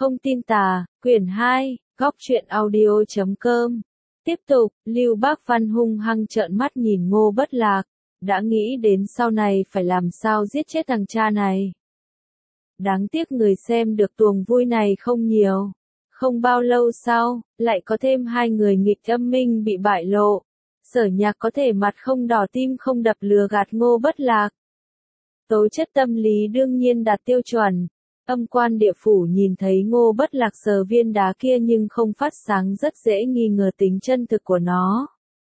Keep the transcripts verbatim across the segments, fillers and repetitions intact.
Không tin tà, quyển hai, góc truyện audio chấm com. Tiếp tục, Lưu Bác Văn hung hăng trợn mắt nhìn Ngô Bất Lạc, đã nghĩ đến sau này phải làm sao giết chết thằng cha này. Đáng tiếc người xem được tuồng vui này không nhiều. Không bao lâu sau, lại có thêm hai người nghịch âm minh bị bại lộ. Sở Nhạc có thể mặt không đỏ tim không đập lừa gạt Ngô Bất Lạc. Tố chất tâm lý đương nhiên đạt tiêu chuẩn. Âm quan địa phủ nhìn thấy Ngô Bất Lạc sờ viên đá kia nhưng không phát sáng rất dễ nghi ngờ tính chân thực của nó.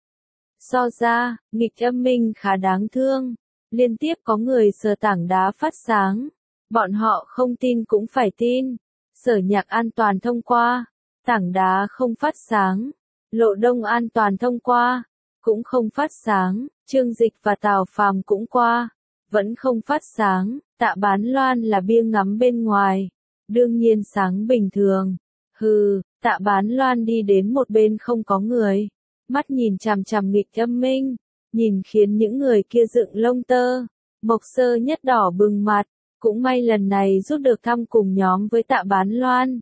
So ra, nghịch âm minh khá đáng thương. Liên tiếp có người sờ tảng đá phát sáng. Bọn họ không tin cũng phải tin. Sở Nhạc an toàn thông qua. Tảng đá không phát sáng. Lộ Đông an toàn thông qua. Cũng không phát sáng. Trương Dịch và Tào Phàm cũng qua. Vẫn không phát sáng. Tạ Bán Loan là bia ngắm bên ngoài. Đương nhiên sáng bình thường. Hừ, Tạ Bán Loan đi đến một bên không có người. Mắt nhìn chằm chằm nghịch âm minh. Nhìn khiến những người kia dựng lông tơ. Mộc Sơ Nhất đỏ bừng mặt. Cũng may lần này rút được thăm cùng nhóm với Tạ Bán Loan.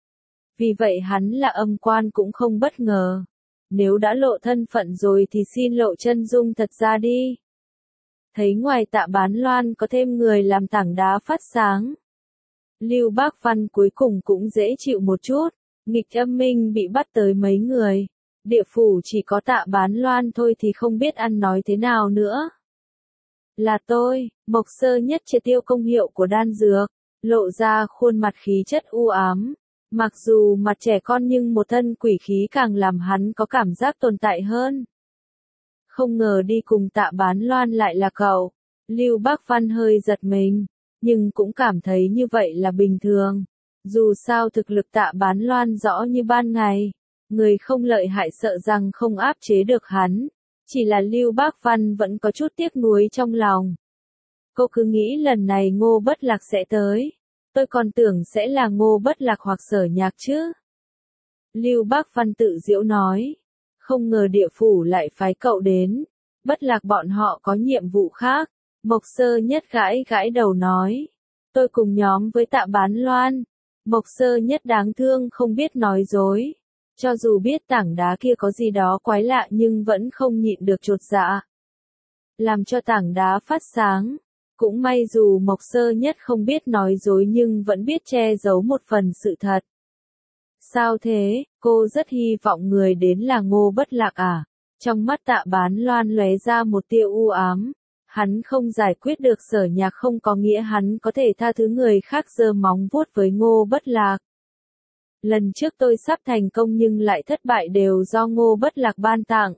Vì vậy hắn là âm quan cũng không bất ngờ. Nếu đã lộ thân phận rồi thì xin lộ chân dung thật ra đi. Thấy ngoài Tạ Bán Loan có thêm người làm tảng đá phát sáng. Lưu Bác Văn cuối cùng cũng dễ chịu một chút. Nghịch âm minh bị bắt tới mấy người. Địa phủ chỉ có Tạ Bán Loan thôi thì không biết ăn nói thế nào nữa. Là tôi, Mộc Sơ Nhất triệt tiêu công hiệu của đan dược. Lộ ra khuôn mặt khí chất u ám. Mặc dù mặt trẻ con nhưng một thân quỷ khí càng làm hắn có cảm giác tồn tại hơn. Không ngờ đi cùng Tạ Bán Loan lại là cậu. Lưu Bác Văn hơi giật mình, nhưng cũng cảm thấy như vậy là bình thường. Dù sao thực lực Tạ Bán Loan rõ như ban ngày. Người không lợi hại sợ rằng không áp chế được hắn. Chỉ là Lưu Bác Văn vẫn có chút tiếc nuối trong lòng. Cô cứ nghĩ lần này Ngô Bất Lạc sẽ tới. Tôi còn tưởng sẽ là Ngô Bất Lạc hoặc Sở Nhạc chứ. Lưu Bác Văn tự giễu nói. Không ngờ địa phủ lại phái cậu đến. Bất Lạc bọn họ có nhiệm vụ khác. Mộc Sơ Nhất gãi gãi đầu nói. Tôi cùng nhóm với Tạ Bán Loan. Mộc Sơ Nhất đáng thương không biết nói dối. Cho dù biết tảng đá kia có gì đó quái lạ nhưng vẫn không nhịn được chột dạ. Làm cho tảng đá phát sáng. Cũng may dù Mộc Sơ Nhất không biết nói dối nhưng vẫn biết che giấu một phần sự thật. Sao thế, cô rất hy vọng người đến là Ngô Bất Lạc à? Trong mắt Tạ Bán Loan lóe ra một tia u ám. Hắn không giải quyết được Sở Nhạc không có nghĩa hắn có thể tha thứ người khác giơ móng vuốt với Ngô Bất Lạc. Lần trước tôi sắp thành công nhưng lại thất bại đều do Ngô Bất Lạc ban tặng.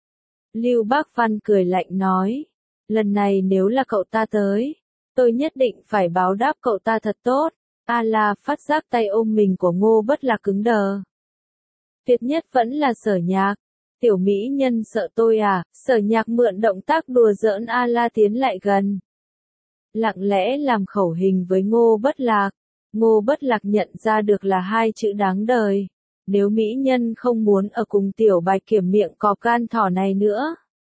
Lưu Bác Văn cười lạnh nói. Lần này nếu là cậu ta tới, tôi nhất định phải báo đáp cậu ta thật tốt. A La phát giác tay ôm mình của Ngô Bất Lạc cứng đờ. Tuyệt nhất vẫn là Sở Nhạc. Tiểu mỹ nhân sợ tôi à? Sở Nhạc mượn động tác đùa giỡn A La tiến lại gần. Lặng lẽ làm khẩu hình với Ngô Bất Lạc. Ngô Bất Lạc nhận ra được là hai chữ đáng đời. Nếu mỹ nhân không muốn ở cùng tiểu bạch kiểm miệng cọp gan thỏ này nữa.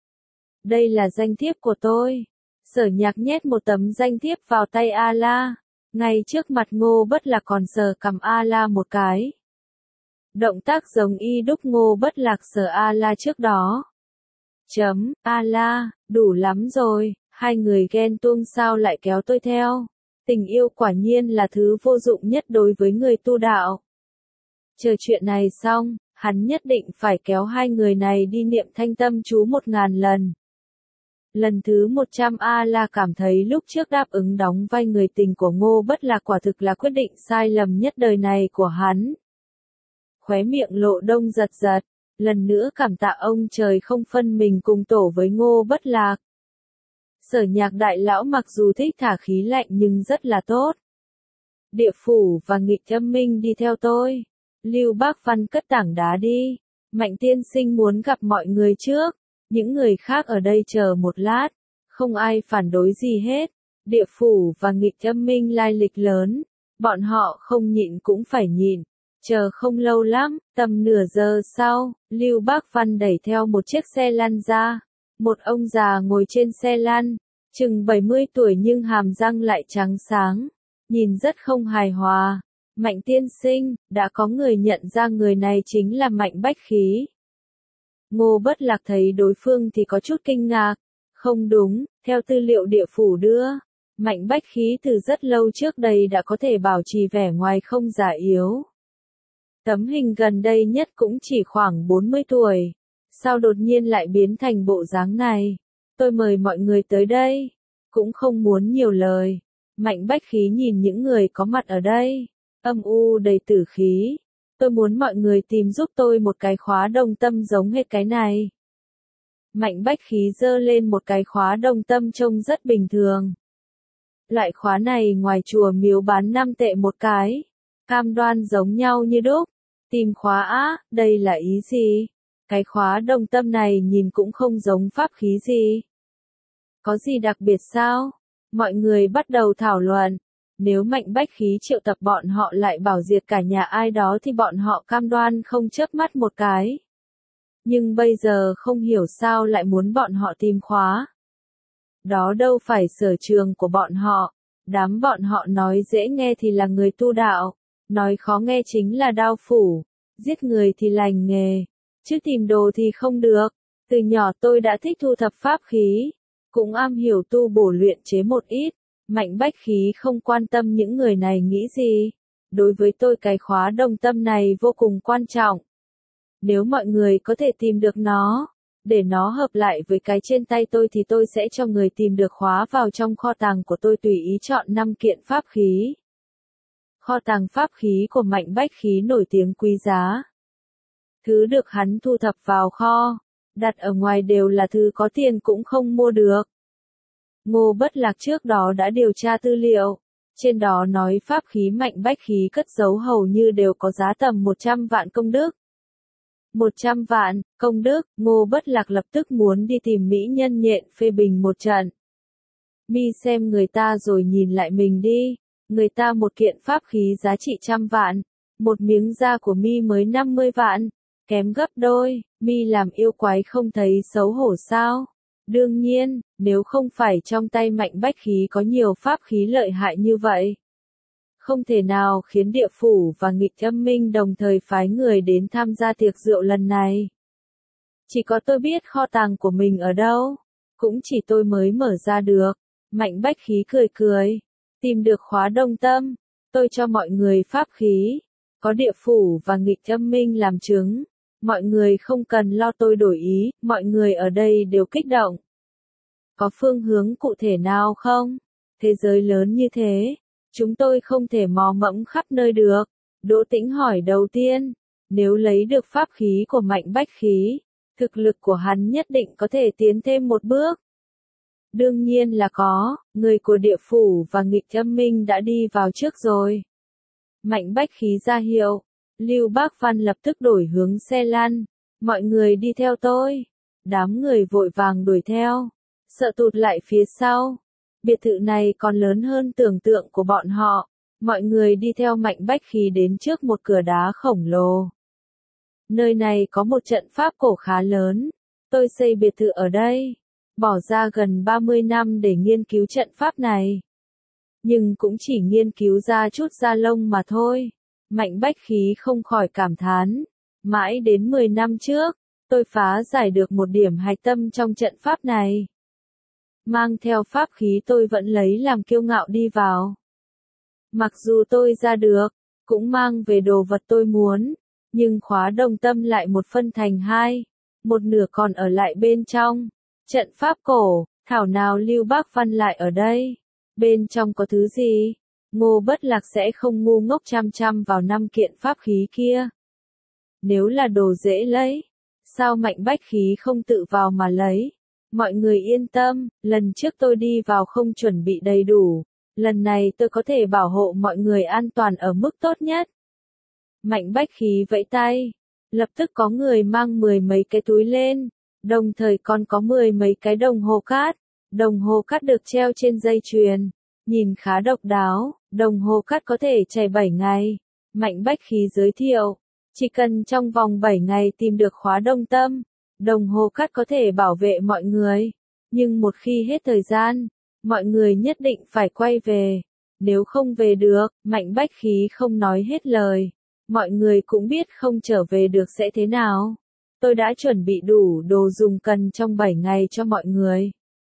Đây là danh thiếp của tôi. Sở Nhạc nhét một tấm danh thiếp vào tay A La. Ngay trước mặt Ngô Bất Lạc còn sờ cằm A La một cái. Động tác giống y đúc Ngô Bất Lạc sờ A La trước đó. Chấm, A La, đủ lắm rồi, hai người ghen tuông sao lại kéo tôi theo. Tình yêu quả nhiên là thứ vô dụng nhất đối với người tu đạo. Chờ chuyện này xong, hắn nhất định phải kéo hai người này đi niệm thanh tâm chú một ngàn lần. Lần thứ một trăm A La cảm thấy lúc trước đáp ứng đóng vai người tình của Ngô Bất Lạc quả thực là quyết định sai lầm nhất đời này của hắn. Khóe miệng Lộ Đông giật giật, lần nữa cảm tạ ông trời không phân mình cùng tổ với Ngô Bất Lạc. Sở Nhạc đại lão mặc dù thích thả khí lạnh nhưng rất là tốt. Địa phủ và nghịch âm minh đi theo tôi. Lưu Bác Văn cất tảng đá đi. Mạnh tiên sinh muốn gặp mọi người trước. Những người khác ở đây chờ một lát. Không ai phản đối gì hết. Địa phủ và nghịch âm minh lai lịch lớn. Bọn họ không nhịn cũng phải nhịn. Chờ không lâu lắm, tầm nửa giờ sau, Lưu Bác Văn đẩy theo một chiếc xe lăn ra. Một ông già ngồi trên xe lăn, chừng bảy mươi tuổi nhưng hàm răng lại trắng sáng, nhìn rất không hài hòa. Mạnh tiên sinh, đã có người nhận ra người này chính là Mạnh Bách Khí. Ngô Bất Lạc thấy đối phương thì có chút kinh ngạc. Không đúng, theo tư liệu địa phủ đưa, Mạnh Bách Khí từ rất lâu trước đây đã có thể bảo trì vẻ ngoài không già yếu. Tấm hình gần đây nhất cũng chỉ khoảng bốn mươi tuổi. Sao đột nhiên lại biến thành bộ dáng này? Tôi mời mọi người tới đây. Cũng không muốn nhiều lời. Mạnh Bách Khí nhìn những người có mặt ở đây. Âm u đầy tử khí. Tôi muốn mọi người tìm giúp tôi một cái khóa đồng tâm giống hết cái này. Mạnh Bách Khí giơ lên một cái khóa đồng tâm trông rất bình thường. Loại khóa này ngoài chùa miếu bán năm tệ một cái. Cam đoan giống nhau như đúc. Tìm khóa á, đây là ý gì? Cái khóa đồng tâm này nhìn cũng không giống pháp khí gì. Có gì đặc biệt sao? Mọi người bắt đầu thảo luận. Nếu Mạnh Bách Khí triệu tập bọn họ lại bảo diệt cả nhà ai đó thì bọn họ cam đoan không chớp mắt một cái. Nhưng bây giờ không hiểu sao lại muốn bọn họ tìm khóa. Đó đâu phải sở trường của bọn họ. Đám bọn họ nói dễ nghe thì là người tu đạo. Nói khó nghe chính là đao phủ. Giết người thì lành nghề. Chứ tìm đồ thì không được. Từ nhỏ tôi đã thích thu thập pháp khí. Cũng am hiểu tu bổ luyện chế một ít. Mạnh Bách Khí không quan tâm những người này nghĩ gì. Đối với tôi cái khóa đồng tâm này vô cùng quan trọng. Nếu mọi người có thể tìm được nó, để nó hợp lại với cái trên tay tôi thì tôi sẽ cho người tìm được khóa vào trong kho tàng của tôi tùy ý chọn năm kiện pháp khí. Kho tàng pháp khí của Mạnh Bách Khí nổi tiếng quý giá. Thứ được hắn thu thập vào kho, đặt ở ngoài đều là thứ có tiền cũng không mua được. Ngô Bất Lạc trước đó đã điều tra tư liệu, trên đó nói pháp khí Mạnh Bách Khí cất giấu hầu như đều có giá tầm một trăm vạn công đức. một trăm vạn, công đức, Ngô Bất Lạc lập tức muốn đi tìm mỹ nhân nhện phê bình một trận. Mi xem người ta rồi nhìn lại mình đi, người ta một kiện pháp khí giá trị trăm vạn, một miếng da của Mi mới năm mươi vạn, kém gấp đôi, Mi làm yêu quái không thấy xấu hổ sao? Đương nhiên, nếu không phải trong tay Mạnh Bách Khí có nhiều pháp khí lợi hại như vậy. Không thể nào khiến địa phủ và nghịch âm minh đồng thời phái người đến tham gia tiệc rượu lần này. Chỉ có tôi biết kho tàng của mình ở đâu. Cũng chỉ tôi mới mở ra được. Mạnh Bách Khí cười cười. Tìm được khóa đồng tâm. Tôi cho mọi người pháp khí. Có địa phủ và nghịch âm minh làm chứng. Mọi người không cần lo tôi đổi ý. Mọi người ở đây đều kích động. Có phương hướng cụ thể nào không? Thế giới lớn như thế. Chúng tôi không thể mò mẫm khắp nơi được. Đỗ Tĩnh hỏi đầu tiên. Nếu lấy được pháp khí của Mạnh Bách Khí, thực lực của hắn nhất định có thể tiến thêm một bước. Đương nhiên là có, người của địa phủ và nghịch âm minh đã đi vào trước rồi. Mạnh Bách Khí ra hiệu. Lưu Bác Văn lập tức đổi hướng xe lăn. Mọi người đi theo tôi. Đám người vội vàng đuổi theo. Sợ tụt lại phía sau. Biệt thự này còn lớn hơn tưởng tượng của bọn họ. Mọi người đi theo Mạnh Bách Khí đến trước một cửa đá khổng lồ. Nơi này có một trận pháp cổ khá lớn. Tôi xây biệt thự ở đây. Bỏ ra gần ba mươi năm để nghiên cứu trận pháp này. Nhưng cũng chỉ nghiên cứu ra chút da lông mà thôi. Mạnh Bách Khí không khỏi cảm thán. Mãi đến mười năm trước, tôi phá giải được một điểm hạch tâm trong trận pháp này. Mang theo pháp khí tôi vẫn lấy làm kiêu ngạo đi vào. Mặc dù tôi ra được, cũng mang về đồ vật tôi muốn, nhưng khóa đồng tâm lại một phân thành hai, một nửa còn ở lại bên trong. Trận pháp cổ, thảo nào Lưu Bác Văn lại ở đây? Bên trong có thứ gì? Ngô Bất Lạc sẽ không ngu ngốc chăm chăm vào năm kiện pháp khí kia. Nếu là đồ dễ lấy, sao Mạnh Bách Khí không tự vào mà lấy? Mọi người yên tâm, lần trước tôi đi vào không chuẩn bị đầy đủ. Lần này tôi có thể bảo hộ mọi người an toàn ở mức tốt nhất. Mạnh Bách Khí vẫy tay. Lập tức có người mang mười mấy cái túi lên. Đồng thời còn có mười mấy cái đồng hồ cát. Đồng hồ cát được treo trên dây chuyền. Nhìn khá độc đáo, đồng hồ cát có thể chạy bảy ngày. Mạnh Bách Khí giới thiệu. Chỉ cần trong vòng bảy ngày tìm được khóa đồng tâm, đồng hồ cát có thể bảo vệ mọi người. Nhưng một khi hết thời gian, mọi người nhất định phải quay về. Nếu không về được, Mạnh Bách Khí không nói hết lời. Mọi người cũng biết không trở về được sẽ thế nào. Tôi đã chuẩn bị đủ đồ dùng cần trong bảy ngày cho mọi người.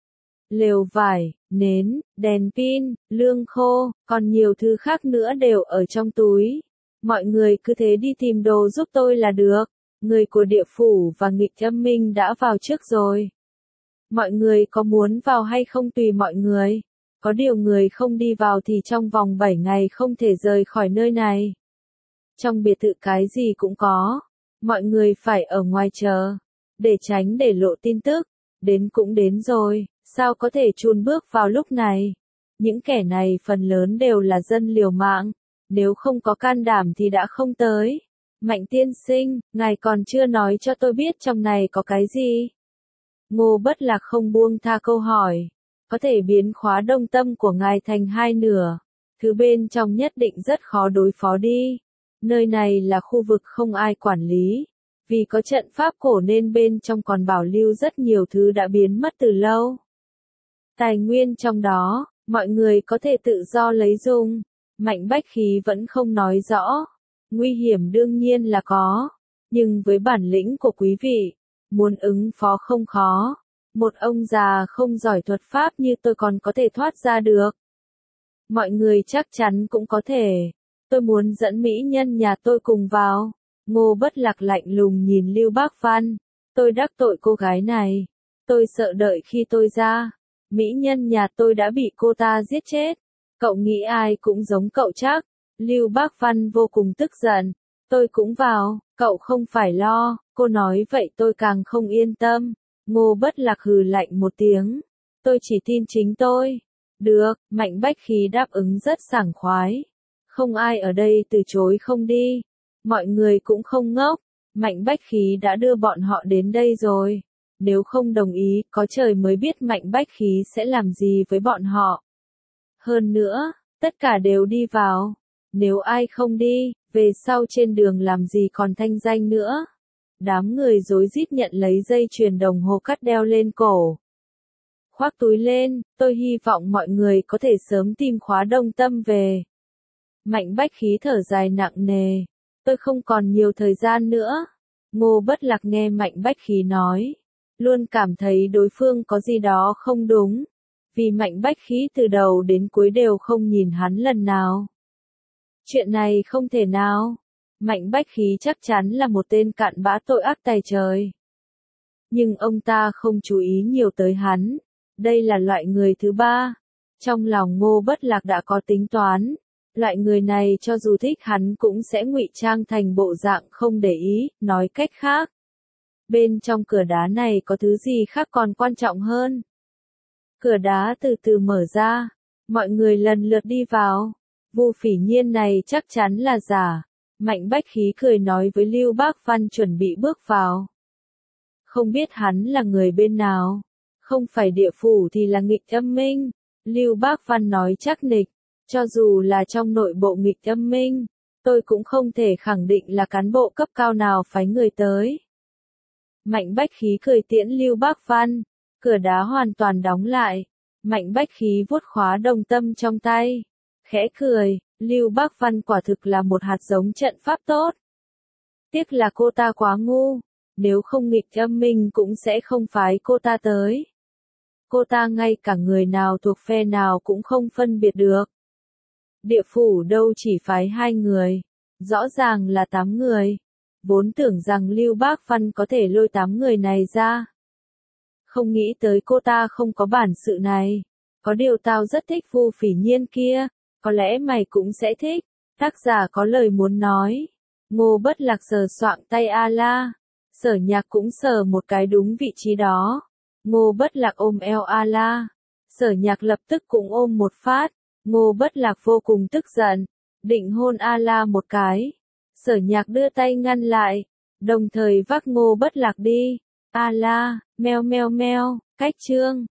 Lều vải, nến, đèn pin, lương khô, còn nhiều thứ khác nữa đều ở trong túi. Mọi người cứ thế đi tìm đồ giúp tôi là được. Người của địa phủ và nghịch âm minh đã vào trước rồi. Mọi người có muốn vào hay không tùy mọi người. Có điều người không đi vào thì trong vòng bảy ngày không thể rời khỏi nơi này. Trong biệt thự cái gì cũng có. Mọi người phải ở ngoài chờ. Để tránh để lộ tin tức. Đến cũng đến rồi, sao có thể chùn bước vào lúc này. Những kẻ này phần lớn đều là dân liều mạng. Nếu không có can đảm thì đã không tới. Mạnh tiên sinh, ngài còn chưa nói cho tôi biết trong này có cái gì. Ngô Bất Lạc không buông tha câu hỏi. Có thể biến khóa đông tâm của ngài thành hai nửa. Thứ bên trong nhất định rất khó đối phó đi. Nơi này là khu vực không ai quản lý. Vì có trận pháp cổ nên bên trong còn bảo lưu rất nhiều thứ đã biến mất từ lâu. Tài nguyên trong đó, mọi người có thể tự do lấy dùng. Mạnh Bách Khí vẫn không nói rõ. Nguy hiểm đương nhiên là có. Nhưng với bản lĩnh của quý vị, muốn ứng phó không khó. Một ông già không giỏi thuật pháp như tôi còn có thể thoát ra được. Mọi người chắc chắn cũng có thể. Tôi muốn dẫn mỹ nhân nhà tôi cùng vào. Ngô Bất Lạc lạnh lùng nhìn Lưu Bác Văn. Tôi đắc tội cô gái này. Tôi sợ đợi khi tôi ra. Mỹ nhân nhà tôi đã bị cô ta giết chết. Cậu nghĩ ai cũng giống cậu chắc. Lưu Bác Văn vô cùng tức giận. Tôi cũng vào, cậu không phải lo. Cô nói vậy tôi càng không yên tâm. Ngô Bất Lạc hừ lạnh một tiếng. Tôi chỉ tin chính tôi. Được, Mạnh Bách Khí đáp ứng rất sảng khoái. Không ai ở đây từ chối không đi. Mọi người cũng không ngốc. Mạnh Bách Khí đã đưa bọn họ đến đây rồi. Nếu không đồng ý, có trời mới biết Mạnh Bách Khí sẽ làm gì với bọn họ. Hơn nữa, tất cả đều đi vào. Nếu ai không đi, về sau trên đường làm gì còn thanh danh nữa. Đám người rối rít nhận lấy dây chuyền đồng hồ cắt đeo lên cổ. Khoác túi lên, tôi hy vọng mọi người có thể sớm tìm khóa đông tâm về. Mạnh Bách Khí thở dài nặng nề. Tôi không còn nhiều thời gian nữa. Ngô Bất Lạc nghe Mạnh Bách Khí nói. Luôn cảm thấy đối phương có gì đó không đúng. Vì Mạnh Bách Khí từ đầu đến cuối đều không nhìn hắn lần nào. Chuyện này không thể nào. Mạnh Bách Khí chắc chắn là một tên cặn bã tội ác tày trời. Nhưng ông ta không chú ý nhiều tới hắn. Đây là loại người thứ ba. Trong lòng Ngô Bất Lạc đã có tính toán. Loại người này cho dù thích hắn cũng sẽ ngụy trang thành bộ dạng không để ý, nói cách khác. Bên trong cửa đá này có thứ gì khác còn quan trọng hơn. Cửa đá từ từ mở ra. Mọi người lần lượt đi vào. Vu Phỉ Nhiên này chắc chắn là giả. Mạnh Bách Khí cười nói với Lưu Bác Văn chuẩn bị bước vào. Không biết hắn là người bên nào. Không phải địa phủ thì là nghịch âm minh. Lưu Bác Văn nói chắc nịch. Cho dù là trong nội bộ nghịch âm minh, tôi cũng không thể khẳng định là cán bộ cấp cao nào phái người tới. Mạnh Bách Khí cười tiễn Lưu Bác Văn. Cửa đá hoàn toàn đóng lại. Mạnh Bách Khí vuốt khóa đồng tâm trong tay. Khẽ cười, Lưu Bác Văn quả thực là một hạt giống trận pháp tốt. Tiếc là cô ta quá ngu. Nếu không nghịch âm minh cũng sẽ không phái cô ta tới. Cô ta ngay cả người nào thuộc phe nào cũng không phân biệt được. Địa phủ đâu chỉ phái hai người. Rõ ràng là tám người. Vốn tưởng rằng Lưu Bác Văn có thể lôi tám người này ra. Không nghĩ tới cô ta không có bản sự này. Có điều tao rất thích Vu Phỉ Nhiên kia. Có lẽ mày cũng sẽ thích. Tác giả có lời muốn nói. Ngô Bất Lạc sờ soạng tay A-la. Sở Nhạc cũng sờ một cái đúng vị trí đó. Ngô Bất Lạc ôm eo A-la. Sở Nhạc lập tức cũng ôm một phát. Ngô Bất Lạc vô cùng tức giận. Định hôn A-la một cái. Sở Nhạc đưa tay ngăn lại. Đồng thời vác Ngô Bất Lạc đi. A-la, meo meo meo, cách chương.